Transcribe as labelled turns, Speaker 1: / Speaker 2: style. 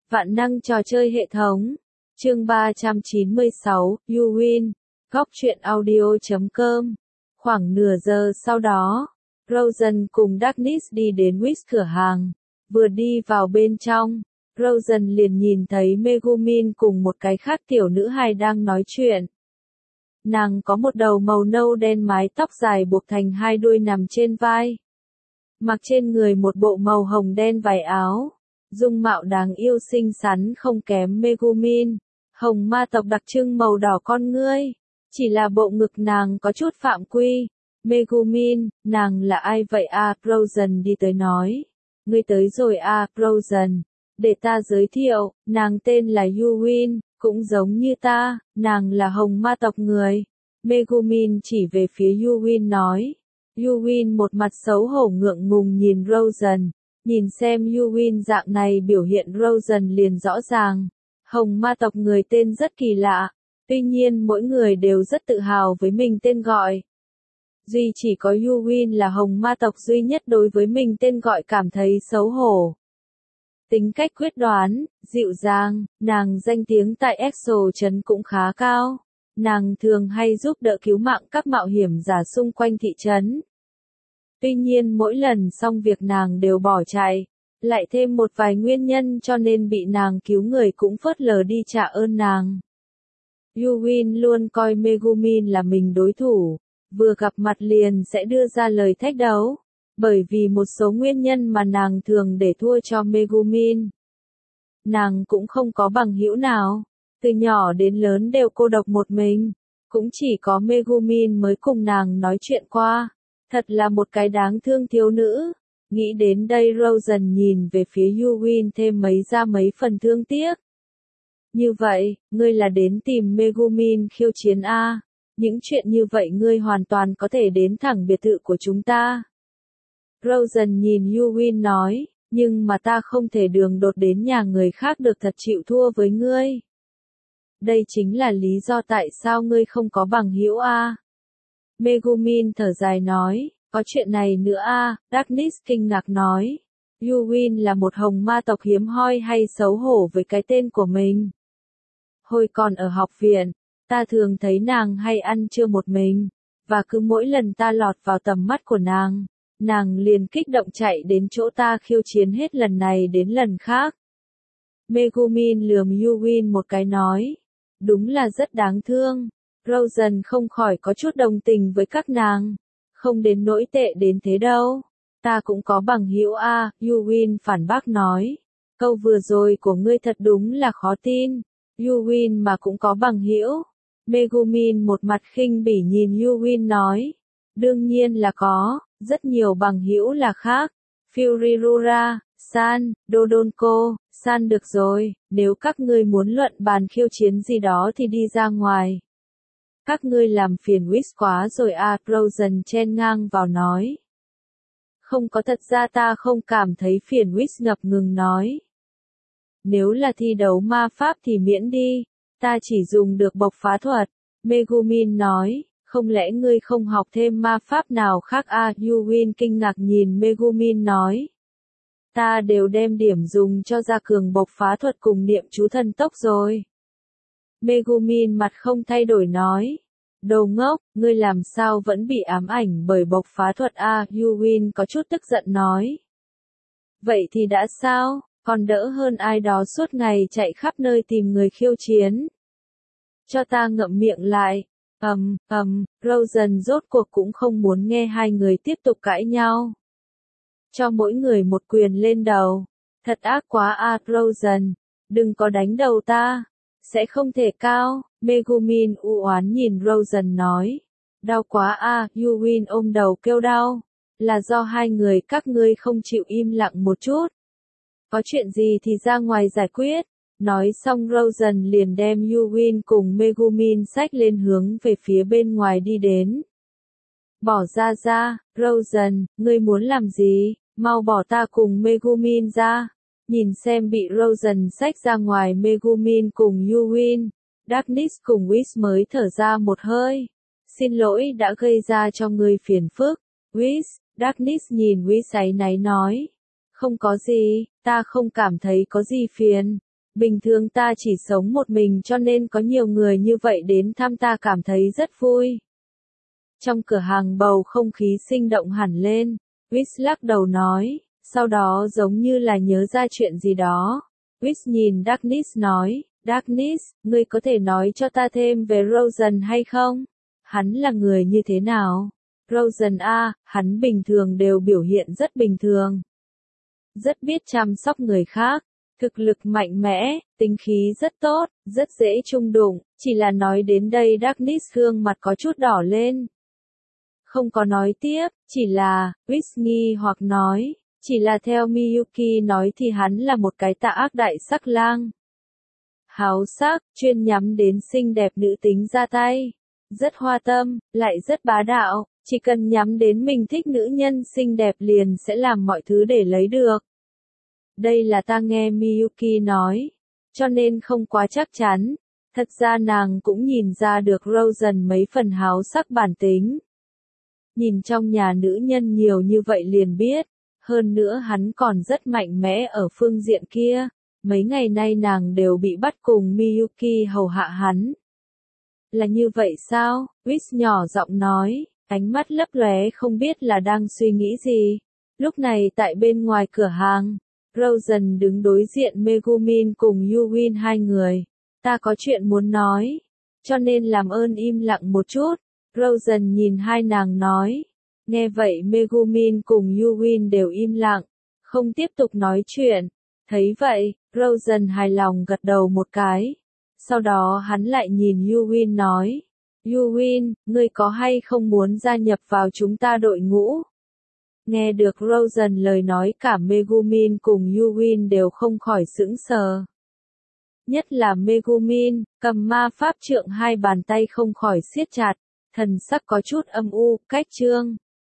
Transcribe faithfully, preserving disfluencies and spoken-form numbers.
Speaker 1: Vạn năng trò chơi hệ thống. Chương ba trăm chín mươi sáu, You Win. Góc truyện audio chấm com. Khoảng nửa giờ sau đó, Rosen cùng Darkness đi đến Wiz cửa hàng. Vừa đi vào bên trong, Rosen liền nhìn thấy Megumin cùng một cái khác tiểu nữ hài đang nói chuyện. Nàng có một đầu màu nâu đen, mái tóc dài buộc thành hai đuôi nằm trên vai. Mặc trên người một bộ màu hồng đen vải áo. Dung mạo đáng yêu xinh xắn không kém Megumin. Hồng ma tộc đặc trưng màu đỏ con ngươi. Chỉ là bộ ngực nàng có chút phạm quy. Megumin, nàng là ai vậy à? Rosen đi tới nói. Ngươi tới rồi à? Rosen. Để ta giới thiệu, nàng tên là You Win, cũng giống như ta, nàng là hồng ma tộc người. Megumin chỉ về phía You Win nói. You Win một mặt xấu hổ ngượng ngùng nhìn Rosen. Nhìn xem You Win dạng này biểu hiện, Rosen liền rõ ràng. Hồng ma tộc người tên rất kỳ lạ. Tuy nhiên mỗi người đều rất tự hào với mình tên gọi. Duy chỉ có You Win là hồng ma tộc duy nhất đối với mình tên gọi cảm thấy xấu hổ. Tính cách quyết đoán, dịu dàng, nàng danh tiếng tại Exo trấn cũng khá cao. Nàng thường hay giúp đỡ cứu mạng các mạo hiểm giả xung quanh thị trấn. Tuy nhiên mỗi lần xong việc nàng đều bỏ chạy. Lại thêm một vài nguyên nhân cho nên bị nàng cứu người cũng phớt lờ đi trả ơn nàng. You Win luôn coi Megumin là mình đối thủ. Vừa gặp mặt liền sẽ đưa ra lời thách đấu. Bởi vì một số nguyên nhân mà nàng thường để thua cho Megumin. Nàng cũng không có bằng hữu nào. Từ nhỏ đến lớn đều cô độc một mình. Cũng chỉ có Megumin mới cùng nàng nói chuyện qua. Thật là một cái đáng thương thiếu nữ. Nghĩ đến đây Rosen nhìn về phía You Win thêm mấy ra mấy phần thương tiếc. Như vậy, ngươi là đến tìm Megumin khiêu chiến a? Những chuyện như vậy ngươi hoàn toàn có thể đến thẳng biệt thự của chúng ta. Rosen nhìn You Win nói, nhưng mà ta không thể đường đột đến nhà người khác được, thật chịu thua với ngươi. Đây chính là lý do tại sao ngươi không có bằng hữu a. Megumin thở dài nói, có chuyện này nữa a. Darkness kinh ngạc nói. You Win là một hồng ma tộc hiếm hoi hay xấu hổ với cái tên của mình. Hồi còn ở học viện, ta thường thấy nàng hay ăn trưa một mình, và cứ mỗi lần ta lọt vào tầm mắt của nàng, nàng liền kích động chạy đến chỗ ta khiêu chiến hết lần này đến lần khác. Megumin lườm You Win một cái nói, đúng là rất đáng thương. Rosen không khỏi có chút đồng tình với các nàng. Không đến nỗi tệ đến thế đâu. Ta cũng có bằng hữu a. You Win phản bác nói. Câu vừa rồi của ngươi thật đúng là khó tin. You Win mà cũng có bằng hữu. Megumin một mặt khinh bỉ nhìn You Win nói. Đương nhiên là có, rất nhiều bằng hữu là khác. Furirura, San, Dodonko, San được rồi, nếu các ngươi muốn luận bàn khiêu chiến gì đó thì đi ra ngoài. Các ngươi làm phiền Wiz quá rồi à, Rosen chen ngang vào nói. Không có, thật ra ta không cảm thấy phiền, Wiz ngập ngừng nói. Nếu là thi đấu ma pháp thì miễn đi, ta chỉ dùng được bộc phá thuật. Megumin nói, không lẽ ngươi không học thêm ma pháp nào khác à? You Win kinh ngạc nhìn Megumin nói. Ta đều đem điểm dùng cho gia cường bộc phá thuật cùng niệm chú thần tốc rồi. Megumin mặt không thay đổi nói. Đồ ngốc, ngươi làm sao vẫn bị ám ảnh bởi bộc phá thuật a? You Win có chút tức giận nói. Vậy thì đã sao, còn đỡ hơn ai đó suốt ngày chạy khắp nơi tìm người khiêu chiến. Cho ta ngậm miệng lại. Ầm, ầm, Rosen rốt cuộc cũng không muốn nghe hai người tiếp tục cãi nhau. Cho mỗi người một quyền lên đầu. Thật ác quá a. Rosen, đừng có đánh đầu ta. Sẽ không thể cao. Megumin u oán nhìn Rosen nói. Đau quá a. You Win ôm đầu kêu đau. Là do hai người các ngươi không chịu im lặng một chút. Có chuyện gì thì ra ngoài giải quyết. Nói xong Rosen liền đem You Win cùng Megumin xách lên hướng về phía bên ngoài đi đến. Bỏ ra ra, Rosen, ngươi muốn làm gì? Mau bỏ ta cùng Megumin ra. Nhìn xem bị Rosen xách ra ngoài Megumin cùng You Win. Darkness cùng Wiz mới thở ra một hơi. Xin lỗi đã gây ra cho ngươi phiền phức. Wiz, Darkness nhìn Wiz áy náy nói. Không có gì, ta không cảm thấy có gì phiền. Bình thường ta chỉ sống một mình cho nên có nhiều người như vậy đến thăm ta cảm thấy rất vui. Trong cửa hàng bầu không khí sinh động hẳn lên, Whis lắc đầu nói, sau đó giống như là nhớ ra chuyện gì đó. Whis nhìn Darkness nói, Darkness, ngươi có thể nói cho ta thêm về Rosen hay không? Hắn là người như thế nào? Rosen a, hắn bình thường đều biểu hiện rất bình thường. Rất biết chăm sóc người khác, thực lực mạnh mẽ, tính khí rất tốt, rất dễ chung đụng, chỉ là nói đến đây Darkness gương mặt có chút đỏ lên. Không có nói tiếp, chỉ là, Whis nghi hoặc nói, chỉ là theo Miyuki nói thì hắn là một cái tà ác đại sắc lang. Háo sắc, chuyên nhắm đến xinh đẹp nữ tính ra tay. Rất hoa tâm, lại rất bá đạo, chỉ cần nhắm đến mình thích nữ nhân xinh đẹp liền sẽ làm mọi thứ để lấy được. Đây là ta nghe Miyuki nói, cho nên không quá chắc chắn. Thật ra nàng cũng nhìn ra được Rosen mấy phần háo sắc bản tính. Nhìn trong nhà nữ nhân nhiều như vậy liền biết, hơn nữa hắn còn rất mạnh mẽ ở phương diện kia. Mấy ngày nay nàng đều bị bắt cùng Miyuki hầu hạ hắn. Là như vậy sao? Whis nhỏ giọng nói, ánh mắt lấp lóe không biết là đang suy nghĩ gì. Lúc này tại bên ngoài cửa hàng, Rosen đứng đối diện Megumin cùng Yuwin hai người. Ta có chuyện muốn nói, cho nên làm ơn im lặng một chút. Rosen nhìn hai nàng nói. Nghe vậy Megumin cùng Yuwin đều im lặng, không tiếp tục nói chuyện. Thấy vậy, Rosen hài lòng gật đầu một cái. Sau đó hắn lại nhìn Yuwin nói. Yuwin, ngươi có hay không muốn gia nhập vào chúng ta đội ngũ? Nghe được Rosen lời nói cả Megumin cùng Yuwin đều không khỏi sững sờ. Nhất là Megumin, cầm ma pháp trượng hai bàn tay không khỏi siết chặt, thần sắc có chút âm u, cách trương.